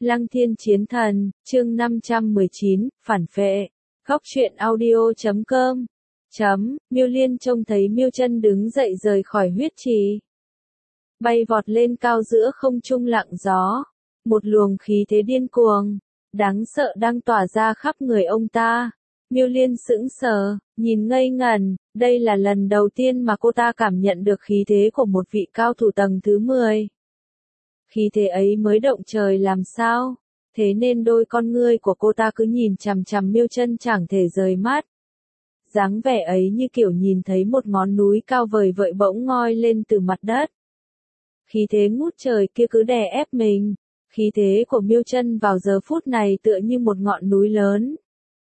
Lăng Thiên Chiến Thần, chương 519, phản phệ. Góc truyện audio.com. Miêu Liên trông thấy Miêu Chân đứng dậy rời khỏi huyết trì. Bay vọt lên cao giữa không trung lặng gió. Một luồng khí thế điên cuồng, đáng sợ đang tỏa ra khắp người ông ta. Miêu Liên sững sờ, nhìn ngây ngẩn, đây là lần đầu tiên mà cô ta cảm nhận được khí thế của một vị cao thủ tầng thứ 10. Khí thế ấy mới động trời làm sao, thế nên đôi con ngươi của cô ta cứ nhìn chằm chằm Miêu Chân chẳng thể rời mắt. Dáng vẻ ấy như kiểu nhìn thấy một ngọn núi cao vời vợi bỗng ngoi lên từ mặt đất. Khí thế ngút trời kia cứ đè ép mình, khí thế của Miêu Chân vào giờ phút này tựa như một ngọn núi lớn.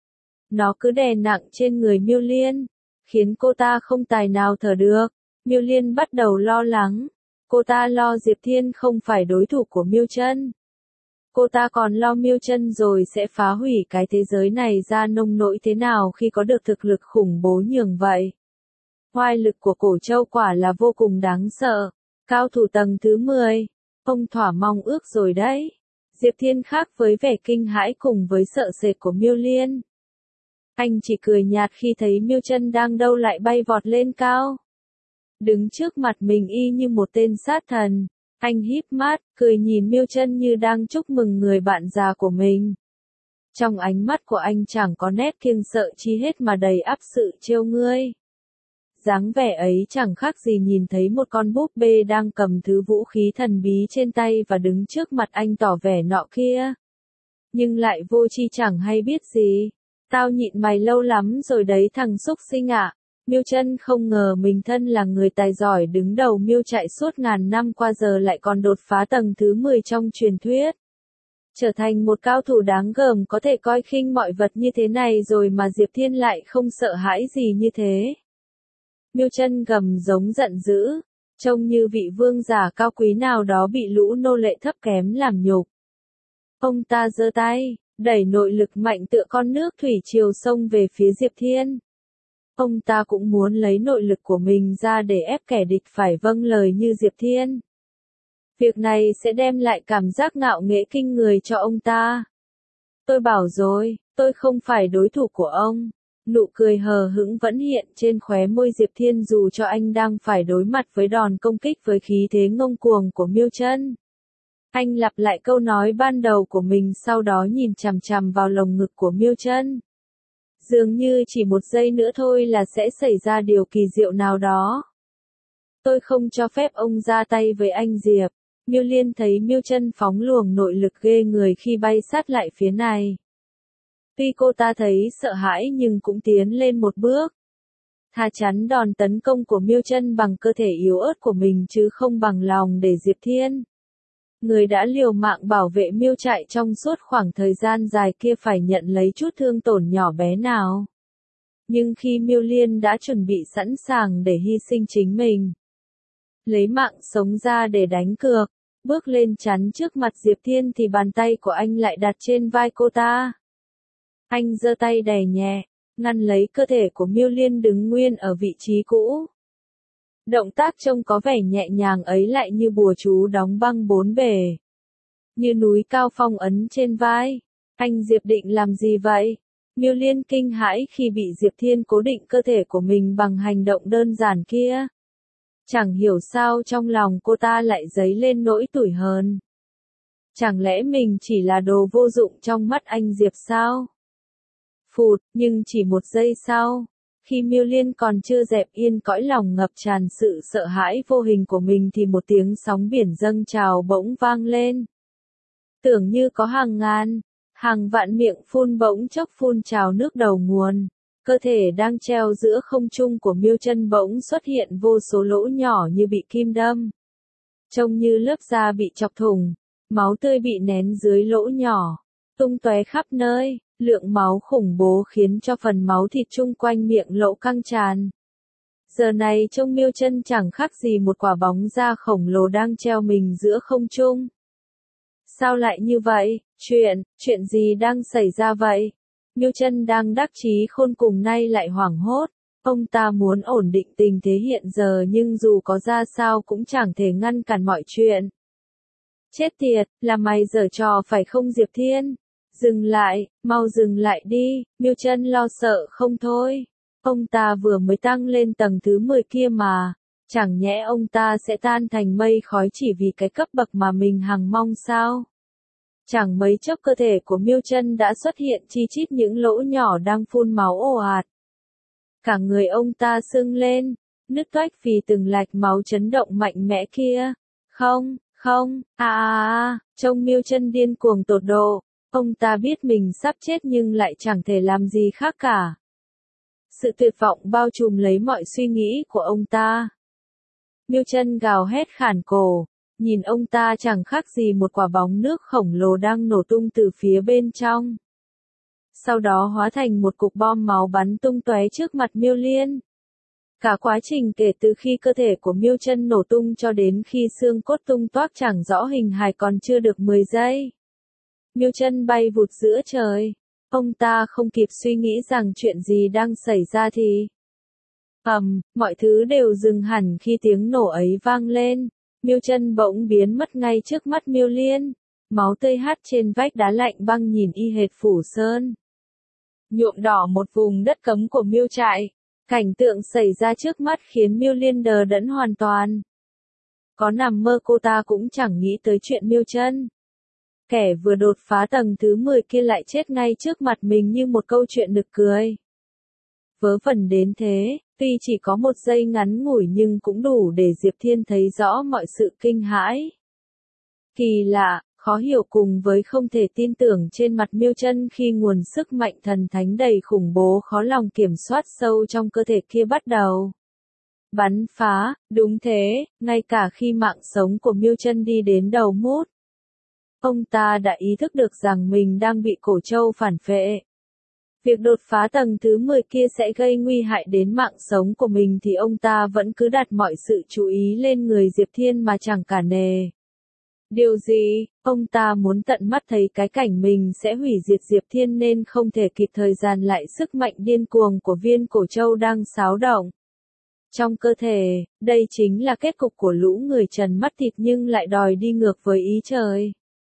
Nó cứ đè nặng trên người Miêu Liên, khiến cô ta không tài nào thở được. Miêu Liên bắt đầu lo lắng. Cô ta lo Diệp Thiên không phải đối thủ của Miêu Chân. Cô ta còn lo Miêu Chân rồi sẽ phá hủy cái thế giới này ra nông nỗi thế nào khi có được thực lực khủng bố nhường vậy. Oai lực của Cổ Châu quả là vô cùng đáng sợ. Cao thủ tầng thứ 10. Ông thỏa mong ước rồi đấy. Diệp Thiên khác với vẻ kinh hãi cùng với sợ sệt của Miêu Liên. Anh chỉ cười nhạt khi thấy Miêu Chân đang đâu lại bay vọt lên cao. Đứng trước mặt mình y như một tên sát thần. Anh híp mắt, cười nhìn Miêu Chân như đang chúc mừng người bạn già của mình. Trong ánh mắt của anh chẳng có nét kiêng sợ chi hết mà đầy ắp sự trêu ngươi. Dáng vẻ ấy chẳng khác gì nhìn thấy một con búp bê đang cầm thứ vũ khí thần bí trên tay và đứng trước mặt anh tỏ vẻ nọ kia. Nhưng lại vô tri chẳng hay biết gì. Tao nhịn mày lâu lắm rồi đấy thằng xúc sinh ạ. Miêu Chân không ngờ mình thân là người tài giỏi đứng đầu Miêu trại suốt ngàn năm qua giờ lại còn đột phá tầng thứ 10 trong truyền thuyết. Trở thành một cao thủ đáng gờm có thể coi khinh mọi vật như thế này rồi mà Diệp Thiên lại không sợ hãi gì như thế. Miêu Chân gầm giống giận dữ, trông như vị vương giả cao quý nào đó bị lũ nô lệ thấp kém làm nhục. Ông ta giơ tay, đẩy nội lực mạnh tựa con nước thủy triều xông về phía Diệp Thiên. Ông ta cũng muốn lấy nội lực của mình ra để ép kẻ địch phải vâng lời như Diệp Thiên. Việc này sẽ đem lại cảm giác ngạo nghễ kinh người cho ông ta. Tôi bảo rồi, tôi không phải đối thủ của ông. Nụ cười hờ hững vẫn hiện trên khóe môi Diệp Thiên dù cho anh đang phải đối mặt với đòn công kích với khí thế ngông cuồng của Miêu Chân. Anh lặp lại câu nói ban đầu của mình sau đó nhìn chằm chằm vào lồng ngực của Miêu Chân. Dường như chỉ một giây nữa thôi là sẽ xảy ra điều kỳ diệu nào đó. Tôi không cho phép ông ra tay với anh Diệp. Miêu Liên thấy Miêu Chân phóng luồng nội lực ghê người khi bay sát lại phía này. Tuy cô ta thấy sợ hãi nhưng cũng tiến lên một bước. Thà chắn đòn tấn công của Miêu Chân bằng cơ thể yếu ớt của mình chứ không bằng lòng để Diệp Thiên, người đã liều mạng bảo vệ Miêu trại trong suốt khoảng thời gian dài kia phải nhận lấy chút thương tổn nhỏ bé nào. Nhưng khi Miêu Liên đã chuẩn bị sẵn sàng để hy sinh chính mình, lấy mạng sống ra để đánh cược, bước lên chắn trước mặt Diệp Thiên thì bàn tay của anh lại đặt trên vai cô ta. Anh giơ tay đè nhẹ, ngăn lấy cơ thể của Miêu Liên đứng nguyên ở vị trí cũ. Động tác trông có vẻ nhẹ nhàng ấy lại như bùa chú đóng băng bốn bề. Như núi cao phong ấn trên vai. Anh Diệp định làm gì vậy? Miêu Liên kinh hãi khi bị Diệp Thiên cố định cơ thể của mình bằng hành động đơn giản kia. Chẳng hiểu sao trong lòng cô ta lại dấy lên nỗi tủi hờn. Chẳng lẽ mình chỉ là đồ vô dụng trong mắt anh Diệp sao? Phụt, nhưng chỉ một giây sau. Khi Miêu Liên còn chưa dẹp yên cõi lòng ngập tràn sự sợ hãi vô hình của mình thì một tiếng sóng biển dâng trào bỗng vang lên. Tưởng như có hàng ngàn, hàng vạn miệng phun bỗng chốc phun trào nước đầu nguồn. Cơ thể đang treo giữa không trung của Miêu Chân bỗng xuất hiện vô số lỗ nhỏ như bị kim đâm. Trông như lớp da bị chọc thủng, máu tươi bị nén dưới lỗ nhỏ, tung tóe khắp nơi. Lượng máu khủng bố khiến cho phần máu thịt chung quanh miệng lỗ căng tràn. Giờ này trông Miêu Chân chẳng khác gì một quả bóng da khổng lồ đang treo mình giữa không trung. Sao lại như vậy? Chuyện gì đang xảy ra vậy? Miêu Chân đang đắc chí khôn cùng nay lại hoảng hốt. Ông ta muốn ổn định tình thế hiện giờ nhưng dù có ra sao cũng chẳng thể ngăn cản mọi chuyện. Chết tiệt, là mày giở trò phải không Diệp Thiên? Dừng lại, mau dừng lại đi, Miêu Chân lo sợ không thôi. Ông ta vừa mới tăng lên tầng thứ 10 kia mà, chẳng nhẽ ông ta sẽ tan thành mây khói chỉ vì cái cấp bậc mà mình hằng mong sao? Chẳng mấy chốc cơ thể của Miêu Chân đã xuất hiện chi chít những lỗ nhỏ đang phun máu ồ ạt. Cả người ông ta sưng lên, nứt toách vì từng lạch máu chấn động mạnh mẽ kia. Không, không, trông Miêu Chân điên cuồng tột độ. Ông ta biết mình sắp chết nhưng lại chẳng thể làm gì khác cả. Sự tuyệt vọng bao trùm lấy mọi suy nghĩ của ông ta. Miêu Chân gào hét khản cổ, nhìn ông ta chẳng khác gì một quả bóng nước khổng lồ đang nổ tung từ phía bên trong. Sau đó hóa thành một cục bom máu bắn tung tóe trước mặt Miêu Liên. Cả quá trình kể từ khi cơ thể của Miêu Chân nổ tung cho đến khi xương cốt tung toác chẳng rõ hình hài còn chưa được 10 giây. Miêu Chân bay vụt giữa trời. Ông ta không kịp suy nghĩ rằng chuyện gì đang xảy ra thì mọi thứ đều dừng hẳn khi tiếng nổ ấy vang lên. Miêu Chân bỗng biến mất ngay trước mắt Miêu Liên. Máu tươi hắt trên vách đá lạnh băng nhìn y hệt Phủ Sơn. Nhuộm đỏ một vùng đất cấm của Miêu trại. Cảnh tượng xảy ra trước mắt khiến Miêu Liên đờ đẫn hoàn toàn. Có nằm mơ cô ta cũng chẳng nghĩ tới chuyện Miêu Chân. Kẻ vừa đột phá tầng thứ 10 kia lại chết ngay trước mặt mình như một câu chuyện nực cười. Vớ vẩn đến thế, tuy chỉ có một giây ngắn ngủi nhưng cũng đủ để Diệp Thiên thấy rõ mọi sự kinh hãi. Kỳ lạ, khó hiểu cùng với không thể tin tưởng trên mặt Miêu Chân khi nguồn sức mạnh thần thánh đầy khủng bố khó lòng kiểm soát sâu trong cơ thể kia bắt đầu bắn phá. Đúng thế, ngay cả khi mạng sống của Miêu Chân đi đến đầu mút, ông ta đã ý thức được rằng mình đang bị Cổ Châu phản phệ. Việc đột phá tầng thứ 10 kia sẽ gây nguy hại đến mạng sống của mình thì ông ta vẫn cứ đặt mọi sự chú ý lên người Diệp Thiên mà chẳng cả nề. Điều gì, ông ta muốn tận mắt thấy cái cảnh mình sẽ hủy diệt Diệp Thiên nên không thể kịp thời dàn lại sức mạnh điên cuồng của viên Cổ Châu đang xáo động trong cơ thể. Đây chính là kết cục của lũ người trần mắt thịt nhưng lại đòi đi ngược với ý trời.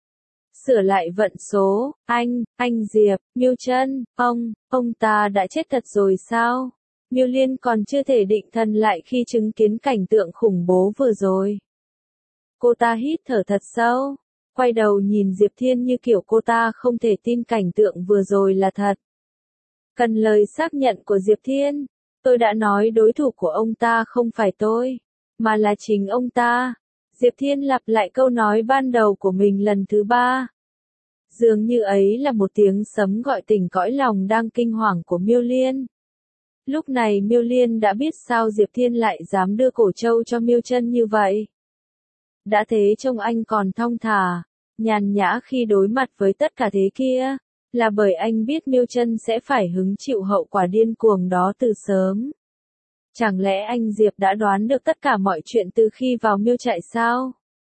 Sửa lại vận số, anh Diệp, Miêu Chân, ông ta đã chết thật rồi sao? Miêu Liên còn chưa thể định thần lại khi chứng kiến cảnh tượng khủng bố vừa rồi. Cô ta hít thở thật sâu, quay đầu nhìn Diệp Thiên như kiểu cô ta không thể tin cảnh tượng vừa rồi là thật. Cần lời xác nhận của Diệp Thiên, tôi đã nói đối thủ của ông ta không phải tôi, mà là chính ông ta. Diệp Thiên lặp lại câu nói ban đầu của mình lần thứ 3. Dường như ấy là một tiếng sấm gọi tỉnh cõi lòng đang kinh hoàng của Miêu Liên. Lúc này Miêu Liên đã biết sao Diệp Thiên lại dám đưa Cổ Châu cho Miêu Chân như vậy. Đã thế trông anh còn thong thả, nhàn nhã khi đối mặt với tất cả thế kia, là bởi anh biết Miêu Chân sẽ phải hứng chịu hậu quả điên cuồng đó từ sớm. Chẳng lẽ anh Diệp đã đoán được tất cả mọi chuyện từ khi vào Miêu trại sao?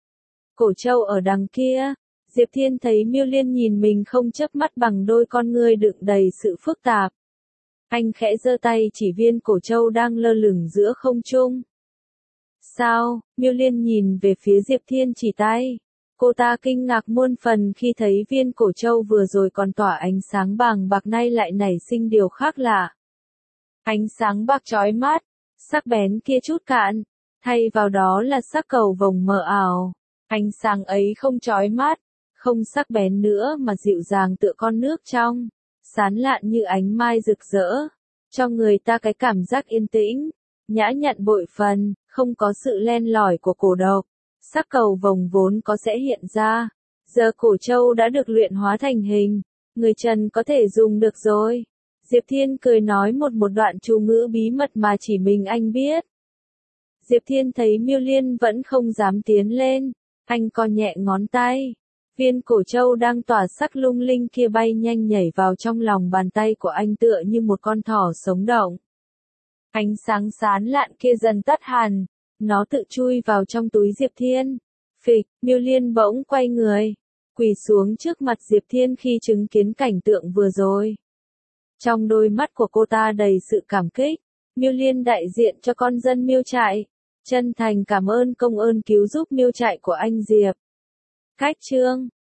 Cổ Châu ở đằng kia, Diệp Thiên thấy Miêu Liên nhìn mình không chớp mắt bằng đôi con ngươi đựng đầy sự phức tạp. Anh khẽ giơ tay chỉ viên Cổ Châu đang lơ lửng giữa không trung. Sao? Miêu Liên nhìn về phía Diệp Thiên chỉ tay. Cô ta kinh ngạc muôn phần khi thấy viên Cổ Châu vừa rồi còn tỏa ánh sáng bàng bạc nay lại nảy sinh điều khác lạ. Ánh sáng bạc chói mắt, sắc bén kia chút cạn, thay vào đó là sắc cầu vồng mờ ảo. Ánh sáng ấy không chói mắt, không sắc bén nữa mà dịu dàng tựa con nước trong, sán lạn như ánh mai rực rỡ, cho người ta cái cảm giác yên tĩnh, nhã nhặn bội phần, không có sự len lỏi của cổ độc. Sắc cầu vồng vốn có sẽ hiện ra, giờ Cổ Châu đã được luyện hóa thành hình, người trần có thể dùng được rồi. Diệp Thiên cười nói một đoạn chú ngữ bí mật mà chỉ mình anh biết. Diệp Thiên thấy Miêu Liên vẫn không dám tiến lên, anh co nhẹ ngón tay. Viên Cổ Châu đang tỏa sắc lung linh kia bay nhanh nhảy vào trong lòng bàn tay của anh tựa như một con thỏ sống động. Ánh sáng sán lạn kia dần tắt hẳn, nó tự chui vào trong túi Diệp Thiên. Phịch, Miêu Liên bỗng quay người, quỳ xuống trước mặt Diệp Thiên khi chứng kiến cảnh tượng vừa rồi. Trong đôi mắt của cô ta đầy sự cảm kích. Miêu Liên đại diện cho con dân Miêu trại, chân thành cảm ơn công ơn cứu giúp Miêu trại của anh Diệp. Cách chương